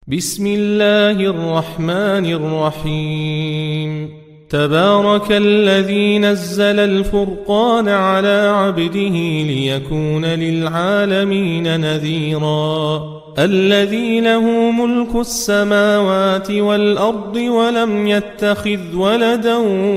بسم الله الرحمن الرحيم. تبارك الذي نزل الفرقان على عبده ليكون للعالمين نذيرا. الذي له ملك السماوات والأرض ولم يتخذ ولدا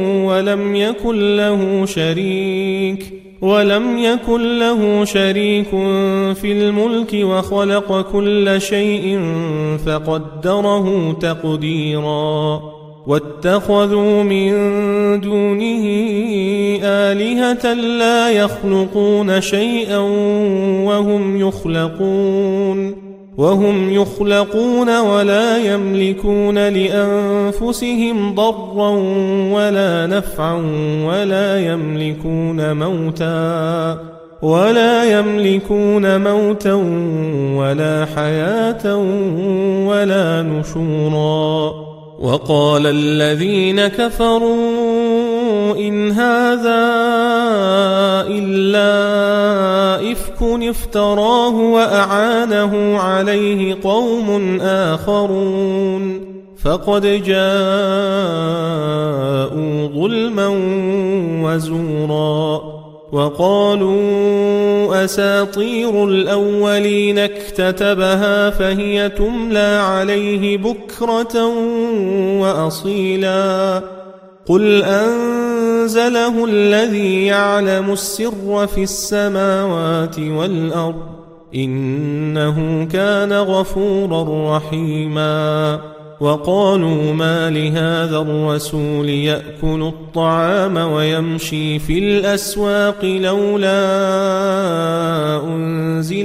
ولم يكن له شريك في الملك وخلق كل شيء فقدره تقديرا. واتخذوا من دونه آلهة لا يخلقون شيئا وهم يخلقون ولا يملكون لأنفسهم ضرا ولا نفعا ولا يملكون موتا ولا حياة ولا نشورا. وقال الذين كفروا إن هذا إلا إفك افتراه وأعانه عليه قوم آخرون فقد جاءوا ظلما وزورا. وقالوا أساطير الأولين اكتتبها فهي تملى عليه بكرة وأصيلا. قل أنزله الذي يعلم السر في السماوات والأرض إنه كان غفورا رحيما. وقالوا ما لهذا الرسول يأكل الطعام ويمشي في الأسواق لولا أنزل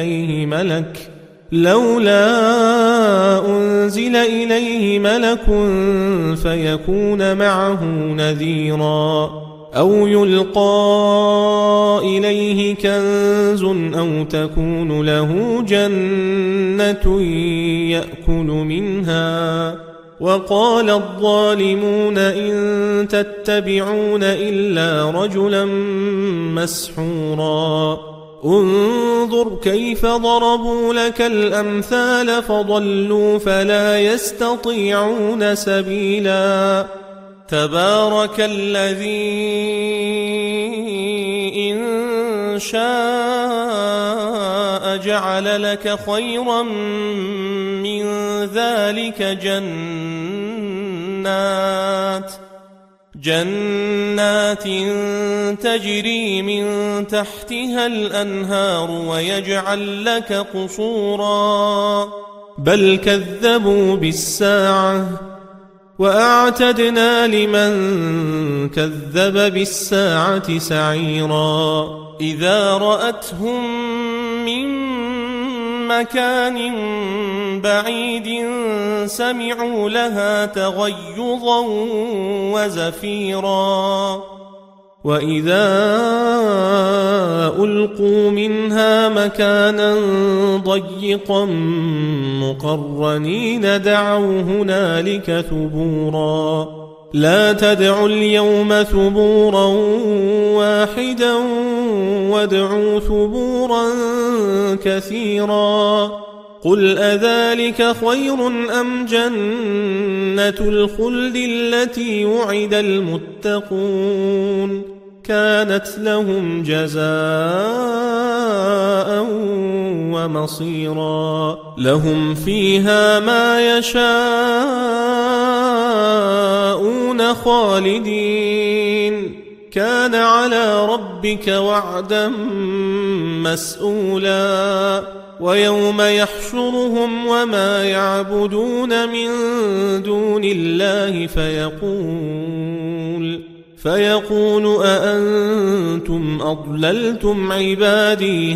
إليه ملك فيكون معه نذيرا. أو يلقى إليه كنز أو تكون له جنة يأكل منها. وقال الظالمون إن تتبعون إلا رجلا مسحورا. انظر كيف ضربوا لك الأمثال فضلوا فلا يستطيعون سبيلا. تبارك الذي إن شاء جعل لك خيرا من ذلك جنات تجري من تحتها الأنهار ويجعل لك قصورا. بل كذبوا بالساعة وأعتدنا لمن كذب بالساعة سعيرا. إذا رأتهم من مكان بعيد سمعوا لها تغيظا وزفيرا. وإذا ألقوا منها مكانا ضيقا مقرنين دعوا هنالك ثبورا. لا تدعوا اليوم ثبورا واحدا وادعوا ثبورا كثيرا. قل أذلك خير أم جنة الخلد التي وعد المتقون كانت لهم جزاء ومصيرا. لهم فيها ما يشاءون خالدين كان على ربك وعدا مسئولا. ويوم يحشرهم وما يعبدون من دون الله فيقول أأنتم أضللتم عبادي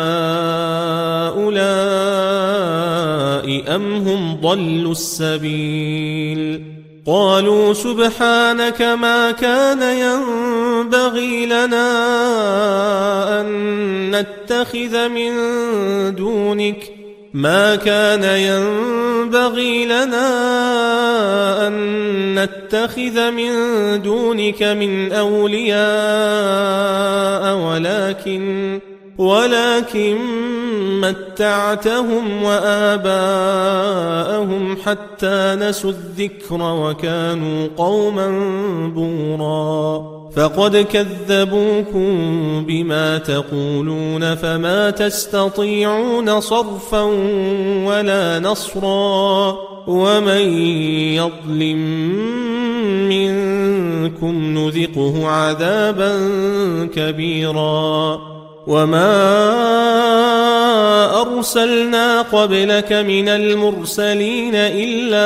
هؤلاء أم هم ضلوا السبيل. قالوا سبحانك ما كان ينبغي لنا أن نتخذ من دونك من أولياء ولكن متعتهم وآباءهم حتى نسوا الذكر وكانوا قوما بورا فقد كذبوكم بما تقولون فما تستطيعون صرفا ولا نصرا ومن يظلم منكم نذقه عذابا كبيرا وما أرسلنا قبلك من المرسلين إلا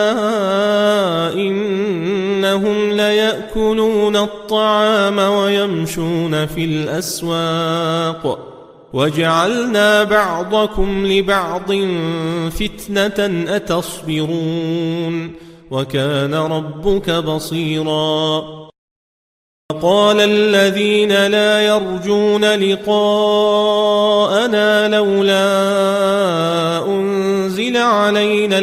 إنهم ليأكلون الطعام ويمشون في الأسواق وجعلنا بعضكم لبعض فتنة أتصبرون وكان ربك بصيرا قال الذين لا يرجون لقاءنا لولا أنزل علينا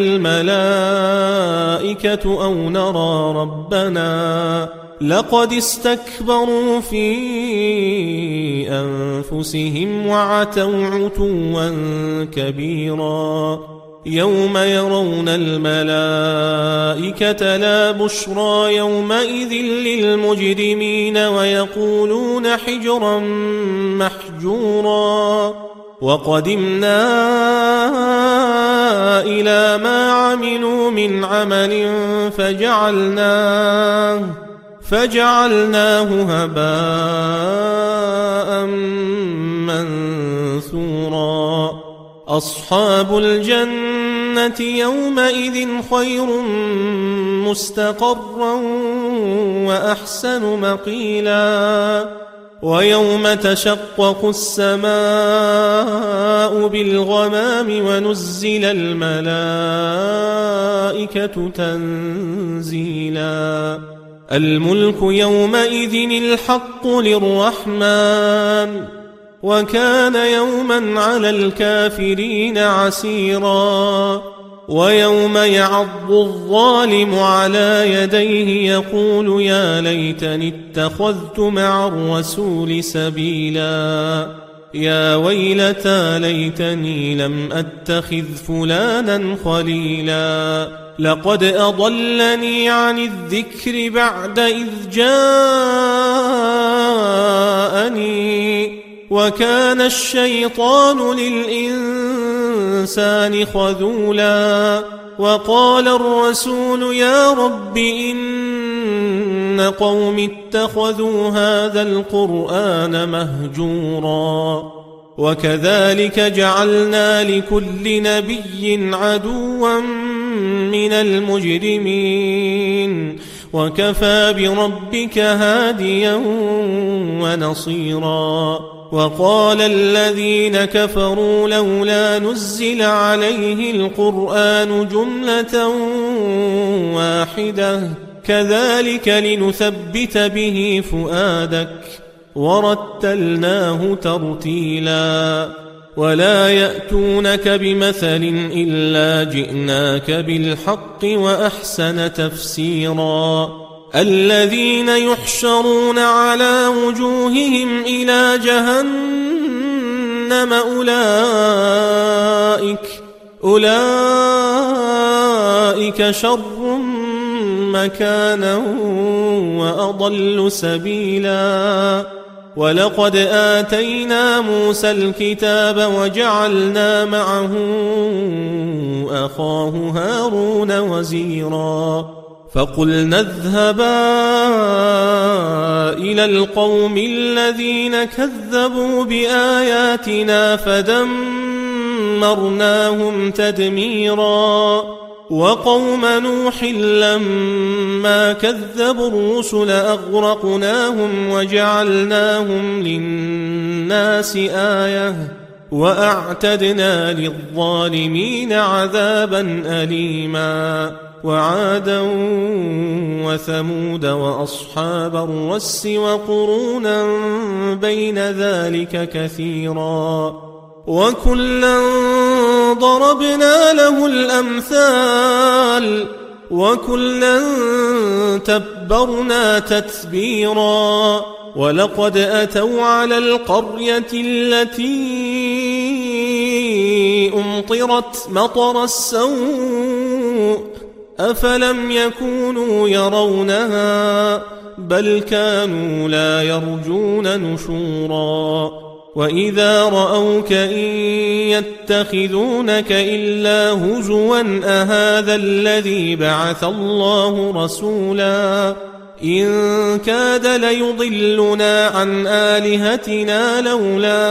الملائكة أو نرى ربنا لقد استكبروا في أنفسهم وعتوا عتوا كبيرا يوم يرون الملائكة لا بشرى يومئذ للمجرمين ويقولون حجرا محجورا وقدمنا إلى ما عملوا من عمل فجعلناه هباء منثورا أصحاب الجنة يومئذ خير مستقرا وأحسن مقيلا ويوم تشقق السماء بالغمام ونزل الملائكة تنزيلا الملك يومئذ الحق للرحمن وكان يوما على الكافرين عسيرا ويوم يعض الظالم على يديه يقول يا ليتني اتخذت مع الرسول سبيلا يا ويلتى ليتني لم أتخذ فلانا خليلا لقد أضلني عن الذكر بعد إذ جاءني وكان الشيطان للإنسان خذولا وقال الرسول يا رب إن قوم اتخذوا هذا القرآن مهجورا وكذلك جعلنا لكل نبي عدوا من المجرمين وكفى بربك هاديا ونصيرا وقال الذين كفروا لولا نزل عليه القرآن جملة واحدة كذلك لنثبت به فؤادك ورتلناه ترتيلا ولا يأتونك بمثل إلا جئناك بالحق وأحسن تفسيرا الذين يحشرون على وجوههم إلى جهنم أولئك شر مكانا وأضل سبيلا ولقد آتينا موسى الكتاب وجعلنا معه أخاه هارون وزيرا فقلنا اذهبا إلى القوم الذين كذبوا بآياتنا فدمرناهم تدميرا وقوم نوح لما كذبوا الرسل أغرقناهم وجعلناهم للناس آية وأعتدنا للظالمين عذابا أليما وعادا وثمود وأصحاب الرس وقرونا بين ذلك كثيرا وكلا ضربنا له الأمثال وكلا تبرنا تتبيرا ولقد أتوا على القرية التي أمطرت مطر السوء أفلم يكونوا يرونها بل كانوا لا يرجون نشورا وإذا رأوك إن يتخذونك إلا هزوا أهذا الذي بعث الله رسولا إن كاد ليضلنا عن آلهتنا لولا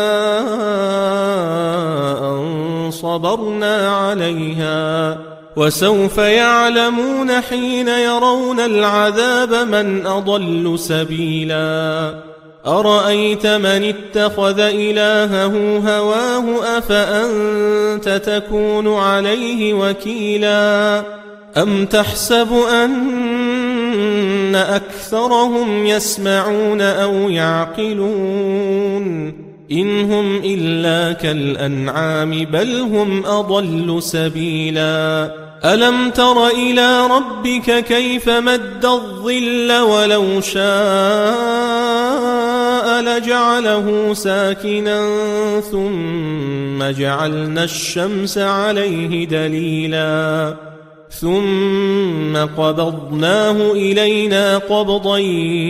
أن صبرنا عليها وسوف يعلمون حين يرون العذاب من أضل سبيلا أرأيت من اتخذ إلهه هواه أفأنت تكون عليه وكيلا أم تحسب أن أكثرهم يسمعون أو يعقلون إن هم إلا كالأنعام بل هم أضل سبيلا ألم تر إلى ربك كيف مد الظل ولو شاء لجعله ساكنا ثم جعلنا الشمس عليه دليلا ثم قبضناه إلينا قبضا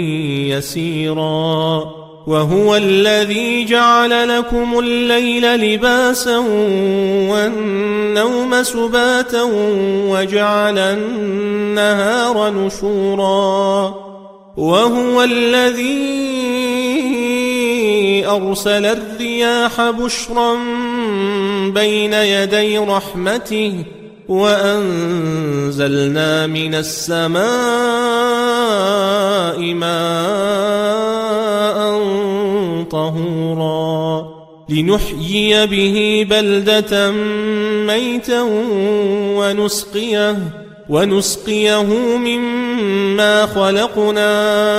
يسيرا وهو الذي جعل لكم الليل لباسا والنوم سباتا وجعل النهار نشورا وهو الذي أرسل الرياح بشرا بين يدي رحمته وأنزلنا من السماء ماء طهورا لنحيي به بلدة ميتا ونسقيه مما خلقنا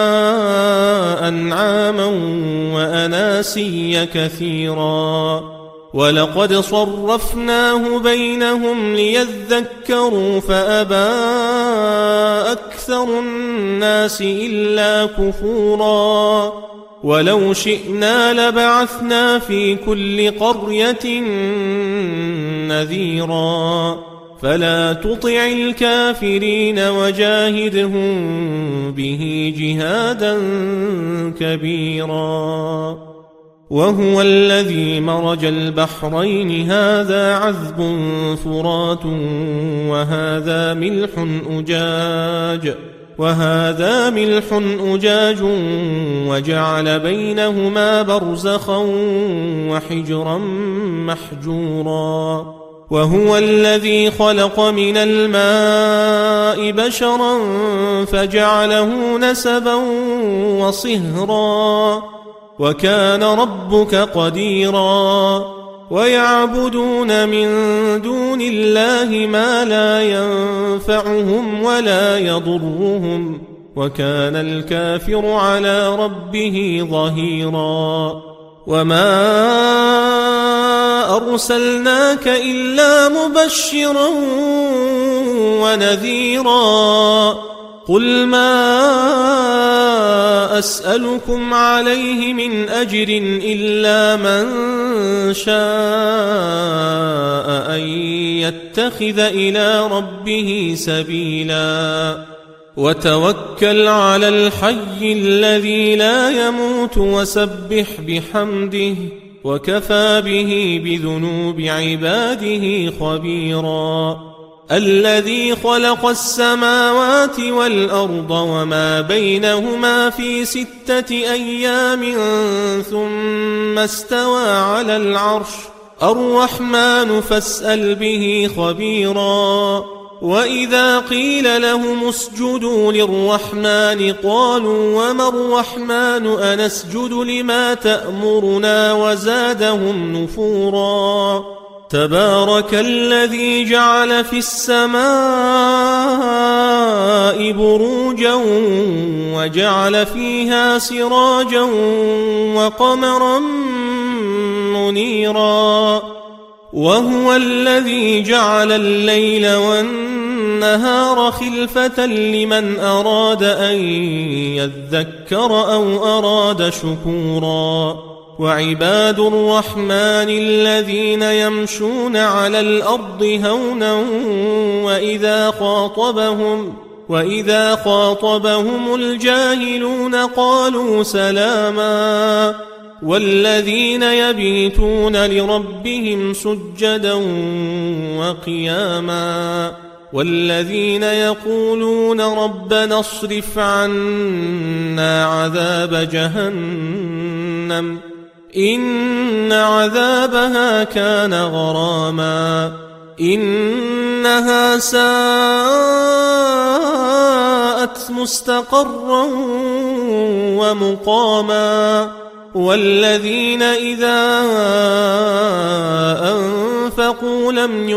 أنعاما وأناسيا كثيرا ولقد صرفناه بينهم ليذكروا فأبى أكثر الناس إلا كفورا ولو شئنا لبعثنا في كل قرية نذيرا فلا تطع الكافرين وجاهدهم به جهادا كبيرا وهو الذي مرج البحرين هذا عذب فرات وهذا ملح أجاج وجعل بينهما برزخا وحجرا محجورا وهو الذي خلق من الماء بشرا فجعله نسبا وصهرا وكان ربك قديرا ويعبدون من دون الله ما لا ينفعهم ولا يضرهم وكان الكافر على ربه ظهيرا وما أرسلناك إلا مبشرا ونذيرا قل ما أسألكم عليه من أجر إلا من شاء أن يتخذ إلى ربه سبيلا وتوكل على الحي الذي لا يموت وسبح بحمده وكفى به بذنوب عباده خبيرا الذي خلق السماوات والأرض وما بينهما في 6 أيام ثم استوى على العرش الرحمن فاسأل به خبيرا وإذا قيل لهم اسجدوا للرحمن قالوا وما الرحمن أنسجد لما تأمرنا وزادهم نفورا تبارك الذي جعل في السماء بروجا وجعل فيها سراجا وقمرا منيرا وهو الذي جعل الليل والنهار خلفة لمن أراد أن يذكر أو أراد شكورا وعباد الرحمن الذين يمشون على الأرض هونا وإذا خاطبهم الجاهلون قالوا سلاما والذين يبيتون لربهم سجدا وقياما والذين يقولون ربنا اصرف عنا عذاب جهنم إن عذابها كان غراما إنها ساءت مستقرا ومقاما والذين إذا أنفقوا لم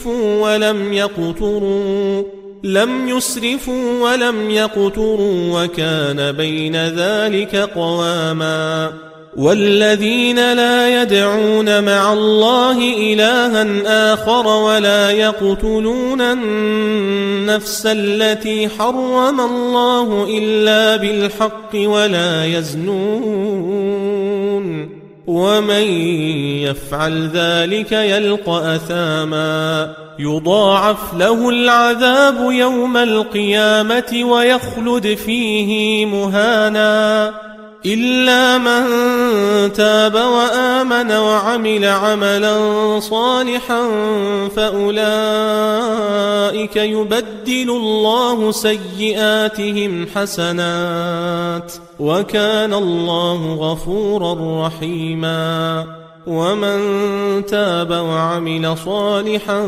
يسرفوا ولم يقتروا وكان بين ذلك قواما والذين لا يدعون مع الله إلها آخر ولا يقتلون النفس التي حرم الله إلا بالحق ولا يزنون ومن يفعل ذلك يلقى أثاما يضاعف له العذاب يوم القيامة ويخلد فيه مهانا إلا من تاب وآمن وعمل عملا صالحا فأولئك يبدل الله سيئاتهم حسنات وكان الله غفورا رحيما ومن تاب وعمل صالحا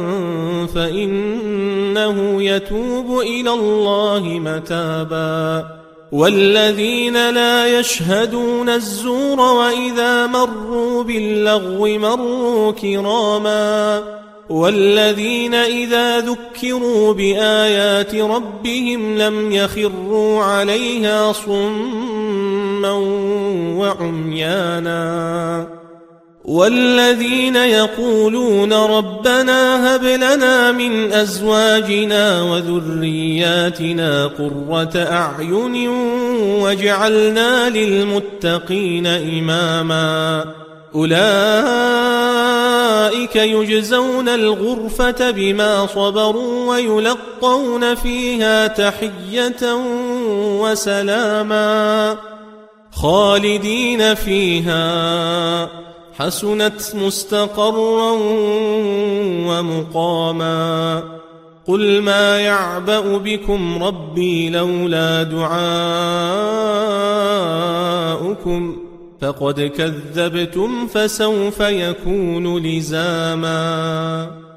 فإنه يتوب إلى الله متابا والذين لا يشهدون الزور وإذا مروا باللغو مروا كراما والذين إذا ذكروا بآيات ربهم لم يخروا عليها صما وعميانا والذين يقولون ربنا هب لنا من أزواجنا وذرياتنا قرة أعين واجعلنا للمتقين إماما أولئك يجزون الغرفة بما صبروا ويلقون فيها تحية وسلاما خالدين فيها حسنت مستقرا ومقاما قل ما يعبأ بكم ربي لولا دعاؤكم فقد كذبتم فسوف يكون لزاما